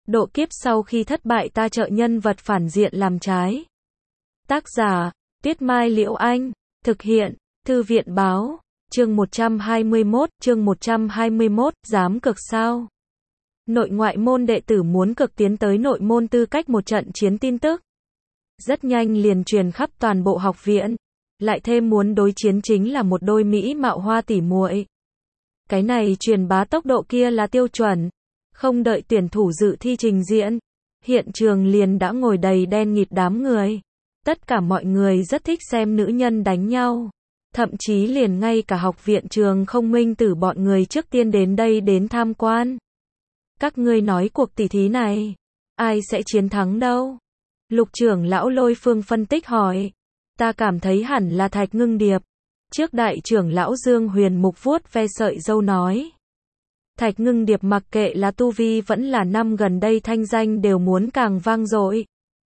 độ kiếp sau khi thất bại ta trợ nhân vật phản diện làm trái. Tác giả, Tuyết Mai Liễu Anh, thực hiện, Thư viện Báo, chương 121, dám cực sao? Nội ngoại môn đệ tử muốn cực tiến tới nội môn tư cách một trận chiến tin tức. Rất nhanh liền truyền khắp toàn bộ học viện, lại thêm muốn đối chiến chính là một đôi mỹ mạo hoa tỉ muội. Cái này truyền bá tốc độ kia là tiêu chuẩn, không đợi tuyển thủ dự thi trình diễn, hiện trường liền đã ngồi đầy đen nghịt đám người. Tất cả mọi người rất thích xem nữ nhân đánh nhau, thậm chí liền ngay cả học viện Trường Không Minh Tử bọn người trước tiên đến đây đến tham quan. Các ngươi nói cuộc tỷ thí này, ai sẽ chiến thắng đâu? Lục trưởng lão Lôi Phương phân tích hỏi. Ta cảm thấy hẳn là Thạch Ngưng Điệp. Trước đại trưởng lão Dương Huyền Mục vuốt ve sợi râu nói. Thạch Ngưng Điệp mặc kệ là tu vi vẫn là năm gần đây thanh danh đều muốn càng vang dội.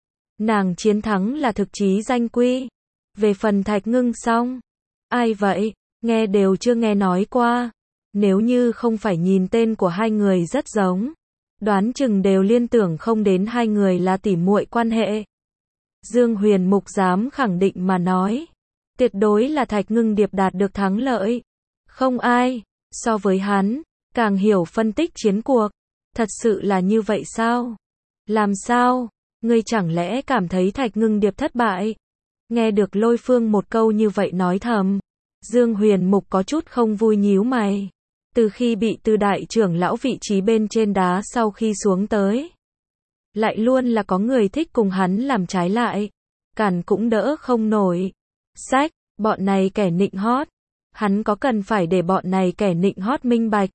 Nàng chiến thắng là thực chí danh quy. Về phần Thạch Ngưng Song, ai vậy? Nghe đều chưa nghe nói qua. Nếu như không phải nhìn tên của hai người rất giống, đoán chừng đều liên tưởng không đến hai người là tỉ muội quan hệ. Dương Huyền Mục dám khẳng định mà nói, tuyệt đối là Thạch Ngưng Điệp đạt được thắng lợi. Không ai so với hắn càng hiểu phân tích chiến cuộc. Thật sự là như vậy sao? Làm sao? Ngươi chẳng lẽ cảm thấy Thạch Ngưng Điệp thất bại? Nghe được Lôi Phương một câu như vậy nói thầm, Dương Huyền Mục có chút không vui nhíu mày. Từ khi bị Từ đại trưởng lão vị trí bên trên đá sau khi xuống tới, lại luôn là có người thích cùng hắn làm trái lại, cản cũng đỡ không nổi. Sách, bọn này kẻ nịnh hót, hắn có cần phải để bọn này kẻ nịnh hót minh bạch.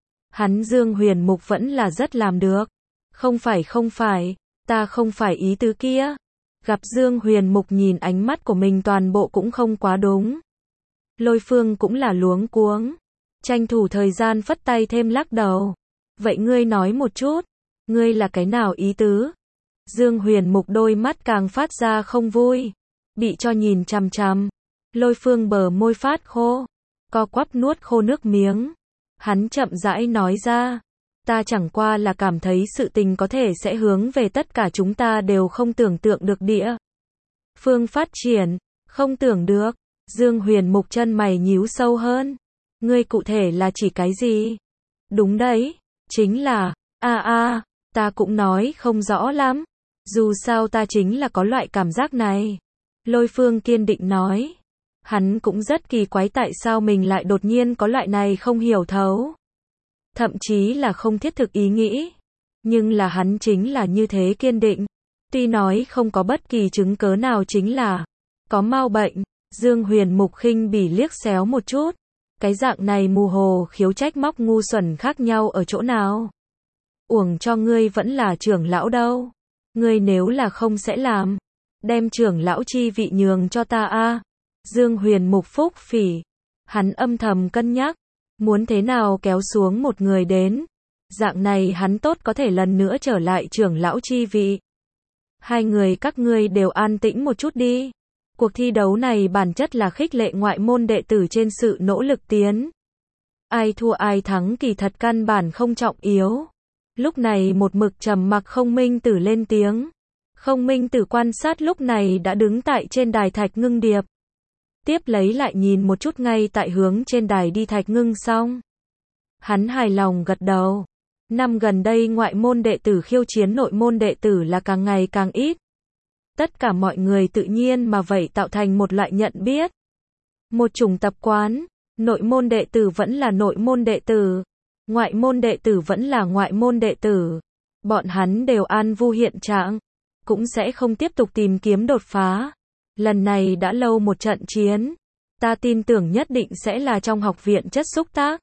Hắn Dương Huyền Mục vẫn là rất làm được. Không phải, ta không phải ý tứ kia. Gặp Dương Huyền Mục nhìn ánh mắt của mình toàn bộ cũng không quá đúng. Lôi Phương cũng là luống cuống, tranh thủ thời gian phất tay thêm lắc đầu. Vậy ngươi nói một chút, ngươi là cái nào ý tứ? Dương Huyền Mục đôi mắt càng phát ra không vui, bị cho nhìn chằm chằm. Lôi Phương bờ môi phát khô, co quắp nuốt khô nước miếng. Hắn chậm rãi nói ra, ta chẳng qua là cảm thấy sự tình có thể sẽ hướng về tất cả chúng ta đều không tưởng tượng được địa phương phát triển. Không tưởng được. Dương Huyền Mục chân mày nhíu sâu hơn. Ngươi cụ thể là chỉ cái gì? Đúng đấy, chính là, ta cũng nói không rõ lắm. Dù sao ta chính là có loại cảm giác này. Lôi Phương kiên định nói. Hắn cũng rất kỳ quái tại sao mình lại đột nhiên có loại này không hiểu thấu. Thậm chí là không thiết thực ý nghĩ. Nhưng là hắn chính là như thế kiên định. Tuy nói không có bất kỳ chứng cớ nào chính là có mau bệnh. Dương Huyền Mục khinh bỉ liếc xéo một chút. Cái dạng này mù hồ khiếu trách móc ngu xuẩn khác nhau ở chỗ nào? Uổng cho ngươi vẫn là trưởng lão đâu. Ngươi nếu là không sẽ làm, đem trưởng lão chi vị nhường cho ta a. Dương Huyền Mục phúc phỉ. Hắn âm thầm cân nhắc, muốn thế nào kéo xuống một người đến. Dạng này hắn tốt có thể lần nữa trở lại trưởng lão chi vị. Hai người các ngươi đều an tĩnh một chút đi. Cuộc thi đấu này bản chất là khích lệ ngoại môn đệ tử trên sự nỗ lực tiến. Ai thua ai thắng kỳ thật căn bản không trọng yếu. Lúc này một mực trầm mặc Không Minh Tử lên tiếng. Không Minh Tử quan sát lúc này đã đứng tại trên đài Thạch Ngưng Điệp. Tiếp lấy lại nhìn một chút ngay tại hướng trên đài đi Thạch Ngưng Song. Hắn hài lòng gật đầu. Năm gần đây ngoại môn đệ tử khiêu chiến nội môn đệ tử là càng ngày càng ít. Tất cả mọi người tự nhiên mà vậy tạo thành một loại nhận biết. Một chủng tập quán, nội môn đệ tử vẫn là nội môn đệ tử, ngoại môn đệ tử vẫn là ngoại môn đệ tử. Bọn hắn đều an vui hiện trạng, cũng sẽ không tiếp tục tìm kiếm đột phá. Lần này đã lâu một trận chiến, ta tin tưởng nhất định sẽ là trong học viện chất xúc tác.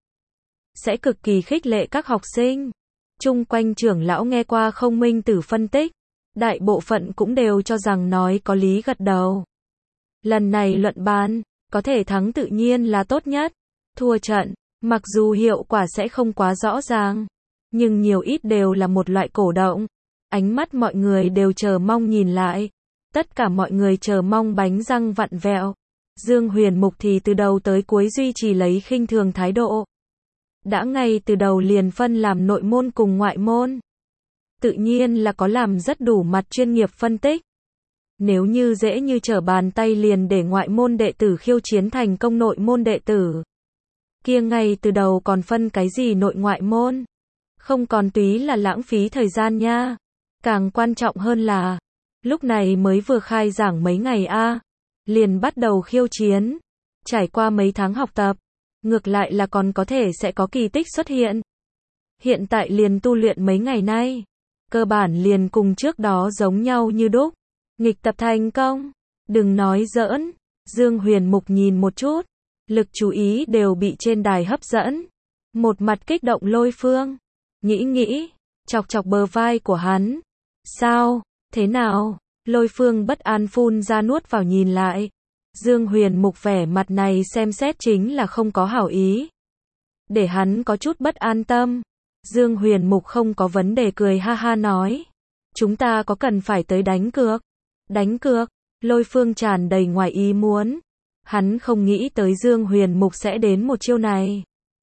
Sẽ cực kỳ khích lệ các học sinh. Chung quanh trưởng lão nghe qua Không Minh Tử phân tích, đại bộ phận cũng đều cho rằng nói có lý gật đầu. Lần này luận bàn, có thể thắng tự nhiên là tốt nhất. Thua trận, mặc dù hiệu quả sẽ không quá rõ ràng, nhưng nhiều ít đều là một loại cổ động. Ánh mắt mọi người đều chờ mong nhìn lại. Tất cả mọi người chờ mong bánh răng vặn vẹo. Dương Huyền Mục thì từ đầu tới cuối duy trì lấy khinh thường thái độ. Đã ngay từ đầu liền phân làm nội môn cùng ngoại môn. tự nhiên là có làm rất đủ mặt chuyên nghiệp phân tích. Nếu như dễ như trở bàn tay liền để ngoại môn đệ tử khiêu chiến thành công nội môn đệ tử, kia ngay từ đầu còn phân cái gì nội ngoại môn, không còn túy là lãng phí thời gian nha. Càng quan trọng hơn là, lúc này mới vừa khai giảng mấy ngày liền bắt đầu khiêu chiến. Trải qua mấy tháng học tập, ngược lại là còn có thể sẽ có kỳ tích xuất hiện. Hiện tại liền tu luyện mấy ngày nay, cơ bản liền cùng trước đó giống nhau như đúc. Nghịch tập thành công, đừng nói giỡn. Dương Huyền Mục nhìn một chút, lực chú ý đều bị trên đài hấp dẫn. Một mặt kích động Lôi Phương, nghĩ, chọc chọc bờ vai của hắn. Sao, thế nào? Lôi Phương bất an phun ra nuốt vào nhìn lại. Dương Huyền Mục vẻ mặt này xem xét chính là không có hảo ý, để hắn có chút bất an tâm. Dương Huyền Mục không có vấn đề cười ha ha nói. Chúng ta có cần phải tới đánh cược? Đánh cược? Lôi Phương tràn đầy ngoài ý muốn. Hắn không nghĩ tới Dương Huyền Mục sẽ đến một chiêu này.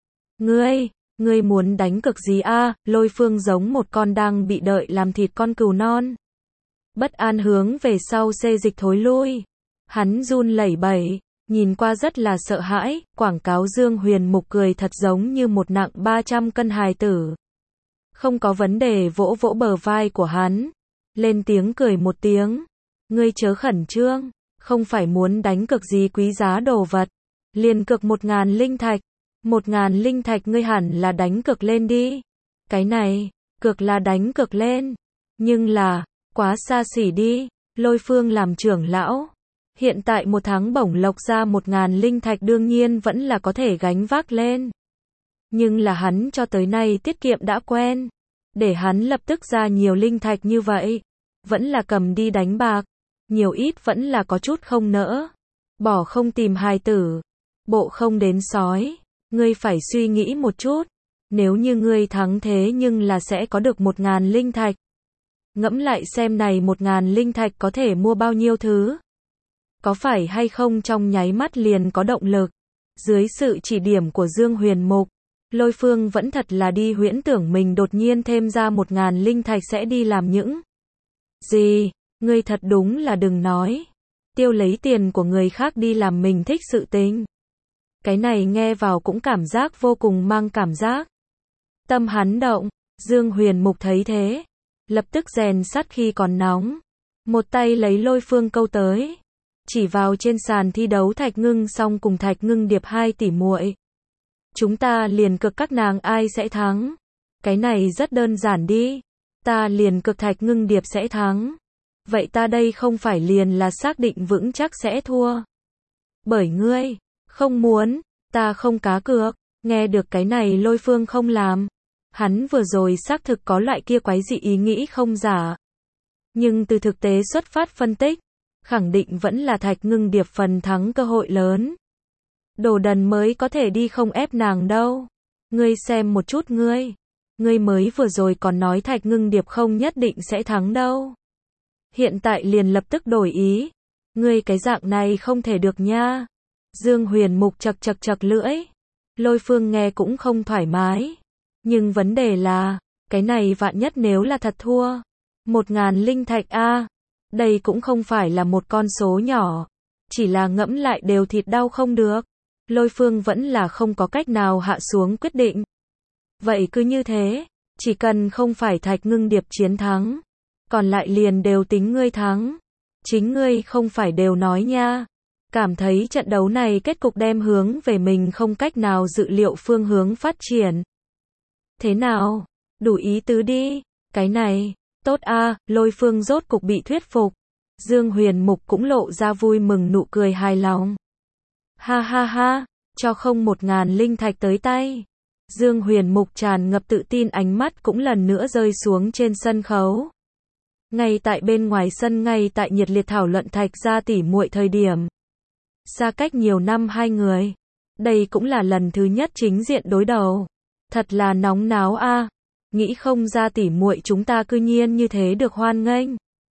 Ngươi muốn đánh cược gì Lôi Phương giống một con đang bị đợi làm thịt con cừu non. Bất an hướng về sau xê dịch thối lui. Hắn run lẩy bẩy, nhìn qua rất là sợ hãi, quảng cáo Dương Huyền Mục cười thật giống như một nặng 300 cân hài tử. Không có vấn đề vỗ vỗ bờ vai của hắn, lên tiếng cười một tiếng. Ngươi chớ khẩn trương, không phải muốn đánh cược gì quý giá đồ vật, liền cược 1.000 linh thạch. 1.000 linh thạch ngươi hẳn là đánh cược lên đi. Cái này, cược là đánh cược lên, nhưng là, quá xa xỉ đi. Lôi Phương làm trưởng lão, hiện tại một tháng bổng lộc ra 1.000 linh thạch đương nhiên vẫn là có thể gánh vác lên. Nhưng là hắn cho tới nay tiết kiệm đã quen, để hắn lập tức ra nhiều linh thạch như vậy, vẫn là cầm đi đánh bạc, nhiều ít vẫn là có chút không nỡ. Bỏ không tìm hài tử, bộ không đến sói. Ngươi phải suy nghĩ một chút, nếu như ngươi thắng thế nhưng là sẽ có được 1.000 linh thạch. Ngẫm lại xem này 1.000 linh thạch có thể mua bao nhiêu thứ. Có phải hay không trong nháy mắt liền có động lực. Dưới sự chỉ điểm của Dương Huyền Mục, Lôi Phương vẫn thật là đi huyễn tưởng mình đột nhiên thêm ra 1.000 linh thạch sẽ đi làm những gì. Ngươi thật đúng là đừng nói. Tiêu lấy tiền của người khác đi làm mình thích sự tình. Cái này nghe vào cũng cảm giác vô cùng mang cảm giác. Tâm hắn động, Dương Huyền Mục thấy thế, lập tức rèn sắt khi còn nóng. Một tay lấy Lôi Phương câu tới, chỉ vào trên sàn thi đấu Thạch Ngưng Song cùng Thạch Ngưng Điệp hai tỷ muội. Chúng ta liền cược các nàng ai sẽ thắng. Cái này rất đơn giản đi. Ta liền cược Thạch Ngưng Điệp sẽ thắng. Vậy ta đây không phải liền là xác định vững chắc sẽ thua. Bởi ngươi không muốn, ta không cá cược. Nghe được cái này Lôi Phương không làm. Hắn vừa rồi xác thực có loại kia quái dị ý nghĩ không giả. Nhưng từ thực tế xuất phát phân tích, khẳng định vẫn là Thạch Ngưng Điệp phần thắng cơ hội lớn. Đồ đần mới có thể đi không ép nàng đâu. Ngươi xem một chút ngươi mới vừa rồi còn nói Thạch Ngưng Điệp không nhất định sẽ thắng đâu. Hiện tại liền lập tức đổi ý. Ngươi cái dạng này không thể được nha. Dương Huyền Mục chật lưỡi. Lôi Phương nghe cũng không thoải mái. Nhưng vấn đề là, cái này vạn nhất nếu là thật thua. 1.000 linh thạch đây cũng không phải là một con số nhỏ. Chỉ là ngẫm lại đều thịt đau không được. Lôi Phương vẫn là không có cách nào hạ xuống quyết định. Vậy cứ như thế, chỉ cần không phải Thạch Ngưng Điệp chiến thắng, còn lại liền đều tính ngươi thắng. Chính ngươi không phải đều nói nha. Cảm thấy trận đấu này kết cục đem hướng về mình không cách nào dự liệu phương hướng phát triển. Thế nào? Đủ ý tứ đi. Cái này, tốt Lôi Phương rốt cục bị thuyết phục. Dương Huyền Mục cũng lộ ra vui mừng nụ cười hài lòng. Ha ha ha, cho không 1.000 linh thạch tới tay. Dương Huyền Mục tràn ngập tự tin ánh mắt cũng lần nữa rơi xuống trên sân khấu. Ngay tại bên ngoài sân ngay tại nhiệt liệt thảo luận Thạch gia tỷ muội thời điểm. Xa cách nhiều năm hai người. Đây cũng là lần thứ nhất chính diện đối đầu. Thật là nóng náo Nghĩ không ra tỷ muội chúng ta cư nhiên như thế được hoan nghênh.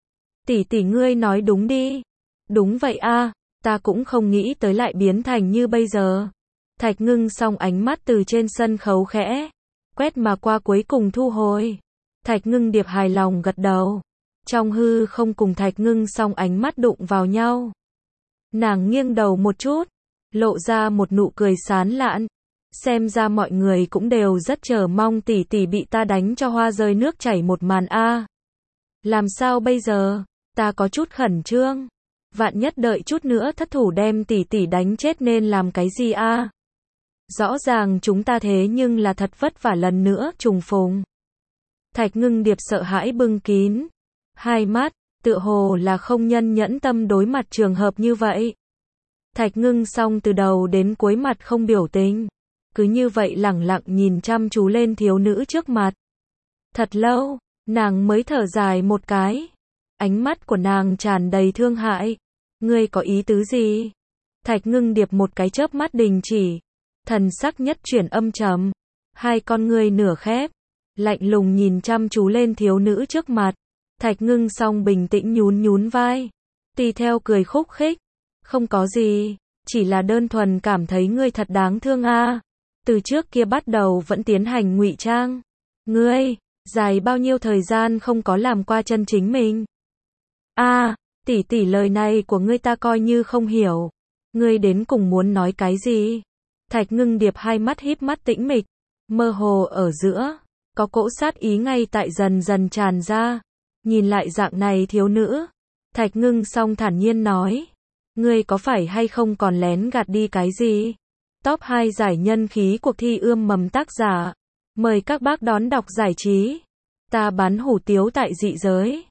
Tỷ ngươi nói đúng đi. Đúng vậy ta cũng không nghĩ tới lại biến thành như bây giờ. Thạch Ngưng Song ánh mắt từ trên sân khấu khẽ quét mà qua cuối cùng thu hồi. Thạch Ngưng Điệp hài lòng gật đầu. Trong hư không cùng Thạch Ngưng Song ánh mắt đụng vào nhau. Nàng nghiêng đầu một chút, lộ ra một nụ cười sán lạn. Xem ra mọi người cũng đều rất chờ mong tỷ tỷ bị ta đánh cho hoa rơi nước chảy một màn a. Làm sao bây giờ? Ta có chút khẩn trương. Vạn nhất đợi chút nữa thất thủ đem tỷ tỷ đánh chết nên làm cái gì a? Rõ ràng chúng ta thế nhưng là thật vất vả lần nữa trùng phùng. Thạch Ngưng Điệp sợ hãi bưng kín hai mắt, tựa hồ là không nhân nhẫn tâm đối mặt trường hợp như vậy. Thạch Ngưng Song từ đầu đến cuối mặt không biểu tình, cứ như vậy lẳng lặng nhìn chăm chú lên thiếu nữ trước mặt. Thật lâu, nàng mới thở dài một cái. Ánh mắt của nàng tràn đầy thương hại. Ngươi có ý tứ gì? Thạch Ngưng Điệp một cái chớp mắt đình chỉ, thần sắc nhất chuyển âm trầm, hai con ngươi nửa khép, lạnh lùng nhìn chăm chú lên thiếu nữ trước mặt. Thạch Ngưng Song bình tĩnh nhún nhún vai, tùy theo cười khúc khích, không có gì, chỉ là đơn thuần cảm thấy ngươi thật đáng thương a. Từ trước kia bắt đầu vẫn tiến hành ngụy trang. Ngươi, dài bao nhiêu thời gian không có làm qua chân chính mình? A, tỷ tỷ lời này của ngươi ta coi như không hiểu. Ngươi đến cùng muốn nói cái gì? Thạch Ngưng Điệp hai mắt híp mắt tĩnh mịch, mơ hồ ở giữa, có cỗ sát ý ngay tại dần dần tràn ra. Nhìn lại dạng này thiếu nữ, Thạch Ngưng Song thản nhiên nói, ngươi có phải hay không còn lén gạt đi cái gì? Top 2 giải nhân khí cuộc thi ươm mầm tác giả. Mời các bác đón đọc giải trí. Ta bán hủ tiếu tại dị giới.